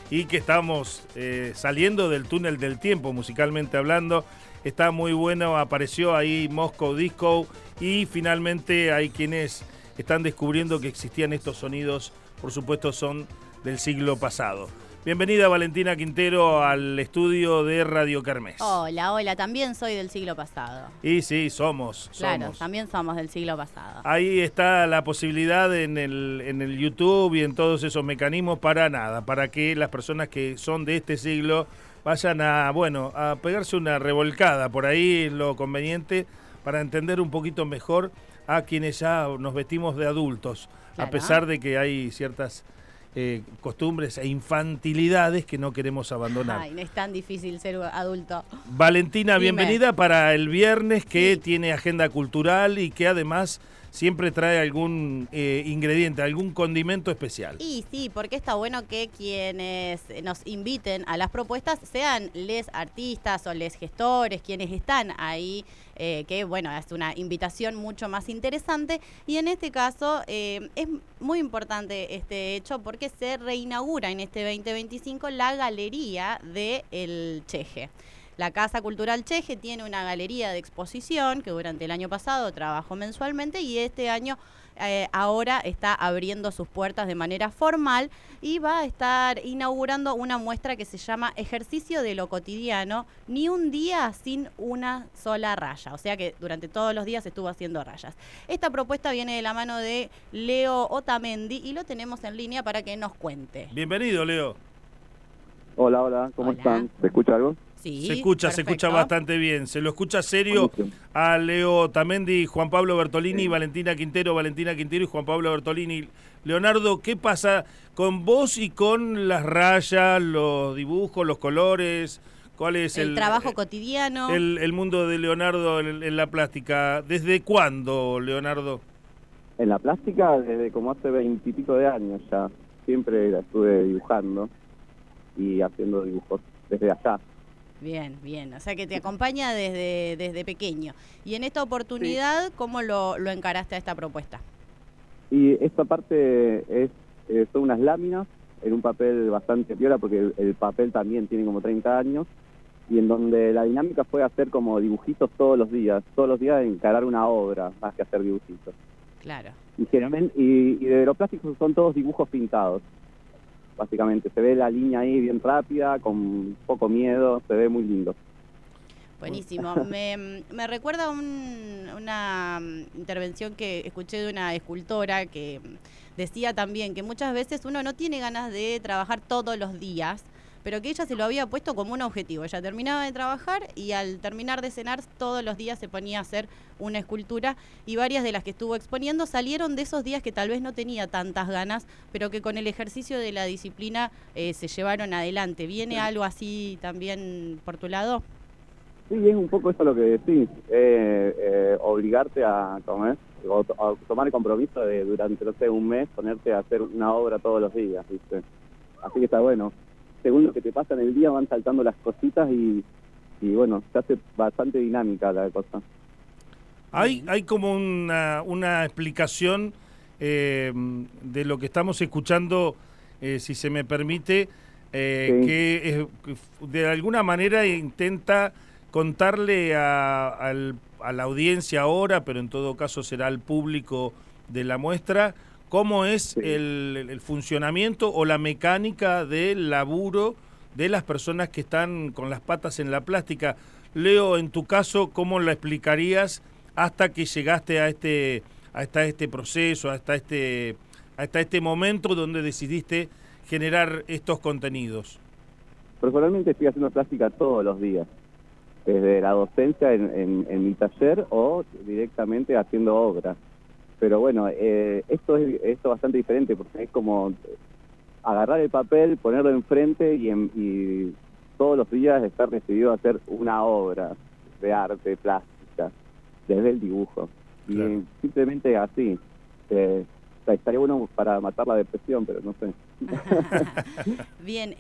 y que estamos saliendo del túnel del tiempo, musicalmente hablando. Está muy bueno, apareció ahí Moscow Disco y finalmente hay quienes están descubriendo que existían estos sonidos, por supuesto son del siglo pasado. Bienvenida Valentina Quintero al estudio de Radio Kermés. Hola, también soy del siglo pasado. Y sí, somos. Claro, también somos del siglo pasado. Ahí está la posibilidad en el YouTube y en todos esos mecanismos para que las personas que son de este siglo vayan a pegarse una revolcada. Por ahí es lo conveniente para entender un poquito mejor a quienes ya nos vestimos de adultos, claro. A pesar de que hay ciertas costumbres e infantilidades que no queremos abandonar. Ay, no es tan difícil ser adulto. Valentina, Dime. Bienvenida para el viernes que tiene agenda cultural y que además siempre trae algún ingrediente, algún condimento especial. Y sí, porque está bueno que quienes nos inviten a las propuestas sean les artistas o les gestores, quienes están ahí, que bueno, es una invitación mucho más interesante. Y en este caso es muy importante este hecho porque se reinaugura en este 2025 la galería de El Cheje. La Casa Cultural Cheje tiene una galería de exposición que durante el año pasado trabajó mensualmente y este año ahora está abriendo sus puertas de manera formal y va a estar inaugurando una muestra que se llama Ejercicio de lo Cotidiano, ni un día sin una sola raya. O sea que durante todos los días estuvo haciendo rayas. Esta propuesta viene de la mano de Leo Otamendi y lo tenemos en línea para que nos cuente. Bienvenido, Leo. Hola, ¿cómo están? ¿Se escucha algo? Sí, se escucha bastante bien. Se lo escucha serio a Leo Otamendi, Juan Pablo Bertolini, Valentina Quintero y Juan Pablo Bertolini. Leonardo, ¿qué pasa con vos y con las rayas, los dibujos, los colores? ¿Cuál es el trabajo cotidiano? El mundo de Leonardo en la plástica. ¿Desde cuándo, Leonardo? En la plástica, desde como hace 20 y pico de años ya. Siempre la estuve dibujando y haciendo dibujos desde allá. Bien. O sea que te acompaña desde pequeño. Y en esta oportunidad, sí. ¿Cómo lo encaraste a esta propuesta? Y esta parte son unas láminas en un papel bastante piola, porque el papel también tiene como 30 años, y en donde la dinámica fue hacer como dibujitos todos los días encarar una obra, más que hacer dibujitos. Claro. Y de los plásticos son todos dibujos pintados. Básicamente, se ve la línea ahí bien rápida, con poco miedo, se ve muy lindo. Buenísimo. Me recuerda una intervención que escuché de una escultora que decía también que muchas veces uno no tiene ganas de trabajar todos los días, pero que ella se lo había puesto como un objetivo. Ella terminaba de trabajar y al terminar de cenar todos los días se ponía a hacer una escultura y varias de las que estuvo exponiendo salieron de esos días que tal vez no tenía tantas ganas, pero que con el ejercicio de la disciplina se llevaron adelante. ¿Viene algo así también por tu lado? Sí, es un poco eso lo que decís, obligarte a comer, o tomar el compromiso de durante, un mes, ponerte a hacer una obra todos los días, ¿viste? Así que está bueno. Según lo que te pasa en el día van saltando las cositas y bueno, se hace bastante dinámica la cosa. Hay como una explicación de lo que estamos escuchando, si se me permite, sí. Que de alguna manera intenta contarle a la audiencia ahora, pero en todo caso será al público de la muestra, cómo es sí. el funcionamiento o la mecánica del laburo de las personas que están con las patas en la plástica. Leo, en tu caso, ¿cómo la explicarías hasta que llegaste hasta este proceso, hasta este momento donde decidiste generar estos contenidos? Personalmente estoy haciendo plástica todos los días, desde la docencia en mi taller o directamente haciendo obras. Pero bueno, esto es bastante diferente porque es como agarrar el papel, ponerlo enfrente y todos los días estar decidido a hacer una obra de arte, plástica, desde el dibujo. Claro. Y simplemente así. Estaría bueno para matar la depresión, pero no sé. Bien,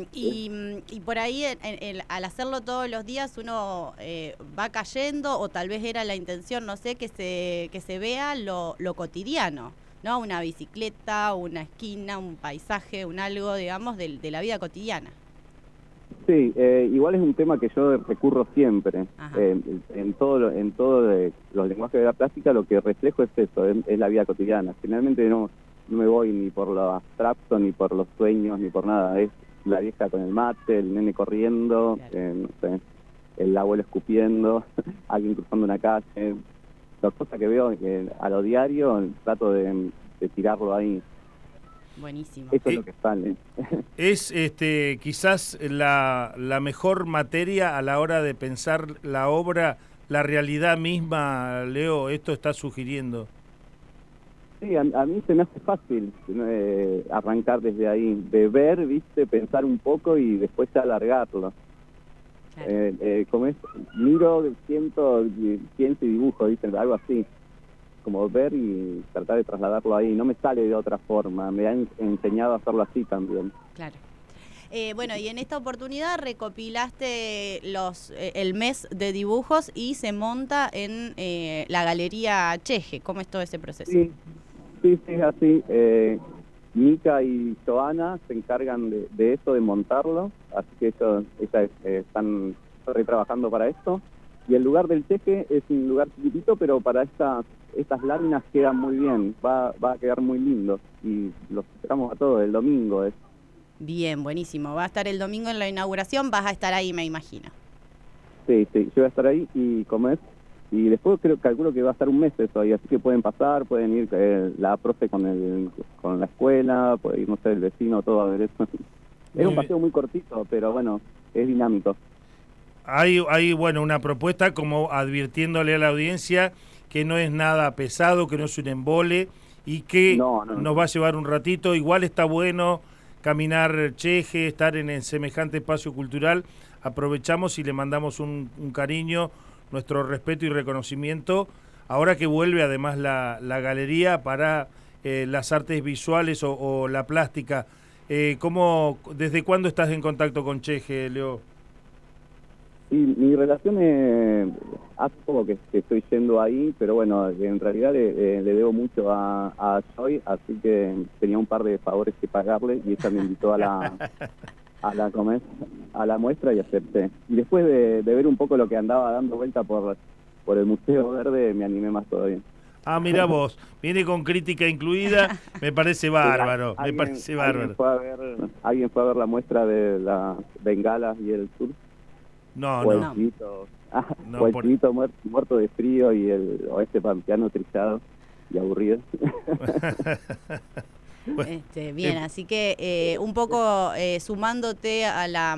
y por ahí al hacerlo todos los días uno va cayendo, o tal vez era la intención, no sé, que se vea lo cotidiano, ¿no? Una bicicleta, una esquina, un paisaje, un algo, digamos, de la vida cotidiana. Sí, igual es un tema que yo recurro siempre. En todo los lenguajes de la plástica lo que reflejo es eso, es la vida cotidiana. Generalmente no me voy ni por lo abstracto, ni por los sueños, ni por nada. Es la vieja con el mate, el nene corriendo, claro. No sé, el abuelo escupiendo, alguien cruzando una calle. Las cosas que veo a lo diario trato de tirarlo ahí. Buenísimo. Eso es lo que sale. Es quizás la mejor materia a la hora de pensar la obra, la realidad misma, Leo, esto está sugiriendo. Sí, a mí se me hace fácil arrancar desde ahí, de ver, viste, pensar un poco y después ya alargarlo. Claro. Como es, miro, siento, pienso y dibujo, ¿viste? Algo así. Como ver y tratar de trasladarlo ahí. No me sale de otra forma, me han enseñado a hacerlo así también. Claro. Bueno, y en esta oportunidad recopilaste el mes de dibujos y se monta en la Galería Cheje. ¿Cómo es todo ese proceso? Sí, es así. Mica y Joana se encargan de eso, de montarlo, así que ellas están trabajando para esto. Y el lugar del Cheje es un lugar chiquitito, pero para estas láminas quedan muy bien, va a quedar muy lindo. Y los esperamos a todos el domingo. Bien, buenísimo. Va a estar el domingo en la inauguración, vas a estar ahí, me imagino. Sí, yo voy a estar ahí y después calculo que va a estar un mes eso ahí, así que pueden pasar, pueden ir la profe con la escuela, puede ir, no sé, el vecino, todo a ver eso. Es un paseo muy cortito, pero bueno, es dinámico. Hay bueno, una propuesta como advirtiéndole a la audiencia que no es nada pesado, que no es un embole y que nos va a llevar un ratito. Igual está bueno caminar Cheje, estar en semejante espacio cultural. Aprovechamos y le mandamos un cariño, nuestro respeto y reconocimiento. Ahora que vuelve además la galería para las artes visuales o la plástica. ¿Desde cuándo estás en contacto con Cheje, Leo? Sí, mi relación hace poco que estoy yendo ahí, pero bueno, en realidad le debo mucho a Joy, así que tenía un par de favores que pagarle y ella me invitó a la muestra y acepté. Y después de ver un poco lo que andaba dando vuelta por el Museo Verde, me animé más todavía. Ah, mira vos, viene con crítica incluida, me parece bárbaro, ¿Alguien fue a ver la muestra de las bengalas y el surf? No. El chivito muerto de frío y el oeste pampeano trillado y aburrido. Bien, así que un poco sumándote a la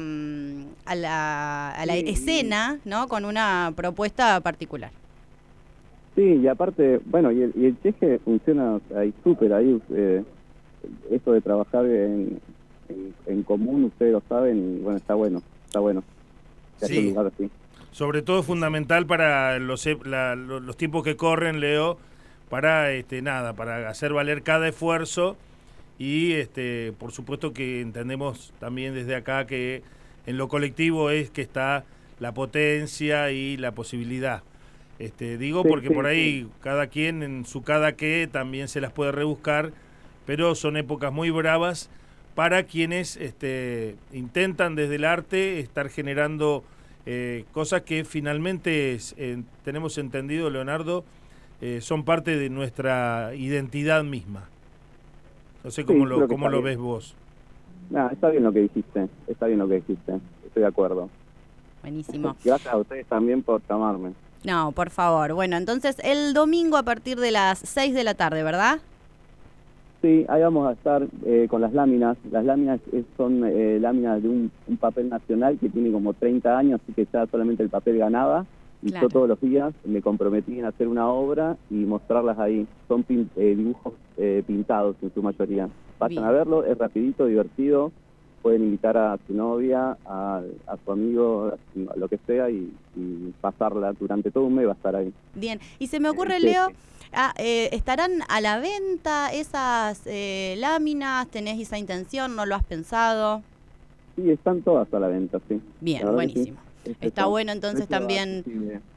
escena, ¿no? Con una propuesta particular. Sí, y aparte, bueno, y el Cheje funciona ahí súper, ahí eso de trabajar en común, ustedes lo saben, y bueno, está bueno. Sí, sobre todo es fundamental para los tiempos que corren, Leo, para para hacer valer cada esfuerzo y por supuesto que entendemos también desde acá que en lo colectivo es que está la potencia y la posibilidad. Porque por ahí cada quien en su cada qué también se las puede rebuscar, pero son épocas muy bravas para quienes intentan desde el arte estar generando cosas que finalmente tenemos entendido, Leonardo, son parte de nuestra identidad misma. No sé cómo lo ves vos. Está bien lo que dijiste, estoy de acuerdo. Buenísimo. Gracias a ustedes también por llamarme. No, por favor. Bueno, entonces el domingo a partir de las 6 de la tarde, ¿verdad? Sí, ahí vamos a estar con las láminas. Las láminas son láminas de un papel nacional que tiene como 30 años, así que ya solamente el papel ganaba. Y claro, yo todos los días me comprometí en hacer una obra y mostrarlas ahí. Son dibujos pintados en su mayoría. Vayan a verlo, es rapidito, divertido. Pueden invitar a su novia, a su amigo, a lo que sea, y pasarla durante todo un mes, va a estar ahí. Bien, y se me ocurre, Leo, ¿estarán a la venta esas láminas? ¿Tenés esa intención? ¿No lo has pensado? Sí, están todas a la venta, sí. Bien, buenísimo. Sí. Está bueno entonces también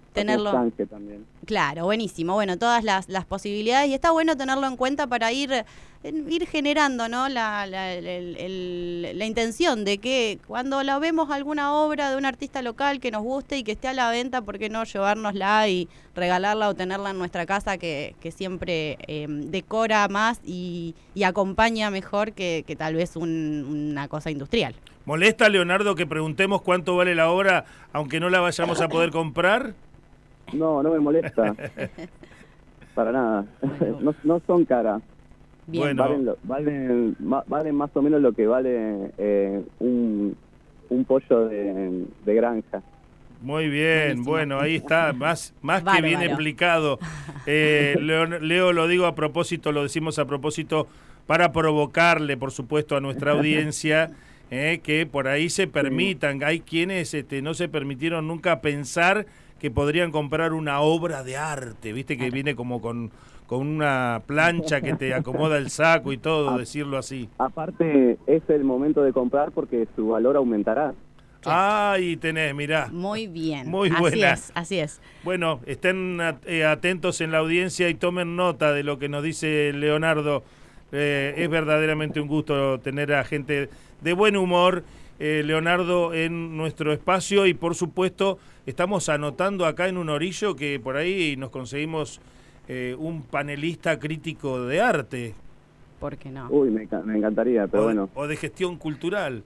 tenerlo. Canje también. Claro, buenísimo. Bueno, todas las posibilidades y está bueno tenerlo en cuenta para ir generando, ¿no? la intención de que cuando la vemos alguna obra de un artista local que nos guste y que esté a la venta, ¿por qué no llevárnosla y regalarla o tenerla en nuestra casa que siempre decora más y acompaña mejor que tal vez una cosa industrial? ¿Molesta, Leonardo, que preguntemos cuánto vale la obra aunque no la vayamos a poder comprar? No, no me molesta. Para nada. No son caras. Bien. Bueno. Valen más o menos lo que vale un pollo de granja. Muy bien, Buenísimo. Bueno, ahí está, más que bien Bárbaro. explicado. Leo, lo digo a propósito, lo decimos a propósito para provocarle, por supuesto, a nuestra audiencia que por ahí se permitan. Hay quienes no se permitieron nunca pensar que podrían comprar una obra de arte, viste que viene como con una plancha que te acomoda el saco y todo, decirlo así. Aparte, es el momento de comprar porque su valor aumentará. Ahí tenés, mirá. Muy bien. Muy buena. Así es. Bueno, estén atentos en la audiencia y tomen nota de lo que nos dice Leonardo. Es verdaderamente un gusto tener a gente de buen humor, Leonardo, en nuestro espacio y por supuesto estamos anotando acá en un orillo que por ahí nos conseguimos un panelista crítico de arte. ¿Por qué no? Uy, me encantaría, pero bueno. O de gestión cultural.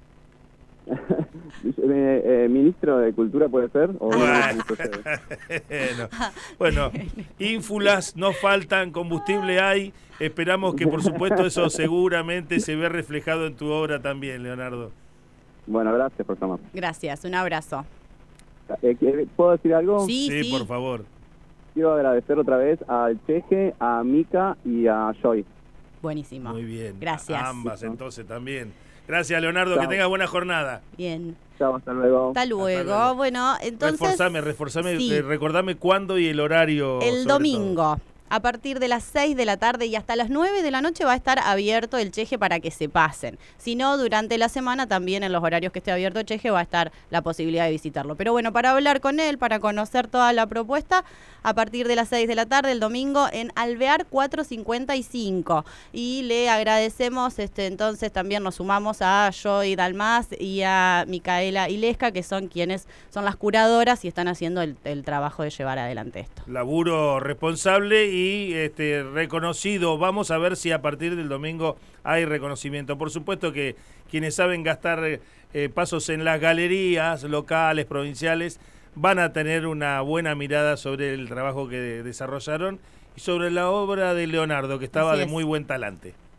¿Ministro de Cultura puede ser? ¿O Bueno, ínfulas no faltan, combustible hay. Esperamos que, por supuesto, eso seguramente se ve reflejado en tu obra también, Leonardo. Bueno, gracias por llamar. Gracias, un abrazo. ¿Puedo decir algo? Sí. Por favor. Quiero agradecer otra vez al Cheje, a Mica y a Joy. Buenísimo. Muy bien. Gracias. A ambas, entonces, también. Gracias, Leonardo. Chao. Que tengas buena jornada. Bien. Chao, hasta luego. Hasta luego. Bueno, entonces... Reforzame, sí. Recordame cuándo y el horario. El domingo. A partir de las 6 de la tarde y hasta las 9 de la noche va a estar abierto el Cheje para que se pasen. Si no, durante la semana también en los horarios que esté abierto el Cheje va a estar la posibilidad de visitarlo. Pero bueno, para hablar con él, para conocer toda la propuesta, a partir de las 6 de la tarde el domingo en Alvear 455. Y le agradecemos, entonces también nos sumamos a Joy Dalmás y a Micaela Ilesca, que son quienes son las curadoras y están haciendo el trabajo de llevar adelante esto. Laburo responsable y reconocido. Vamos a ver si a partir del domingo hay reconocimiento. Por supuesto que quienes saben gastar pasos en las galerías locales, provinciales, van a tener una buena mirada sobre el trabajo que desarrollaron y sobre la obra de Leonardo, que estaba de muy buen talante.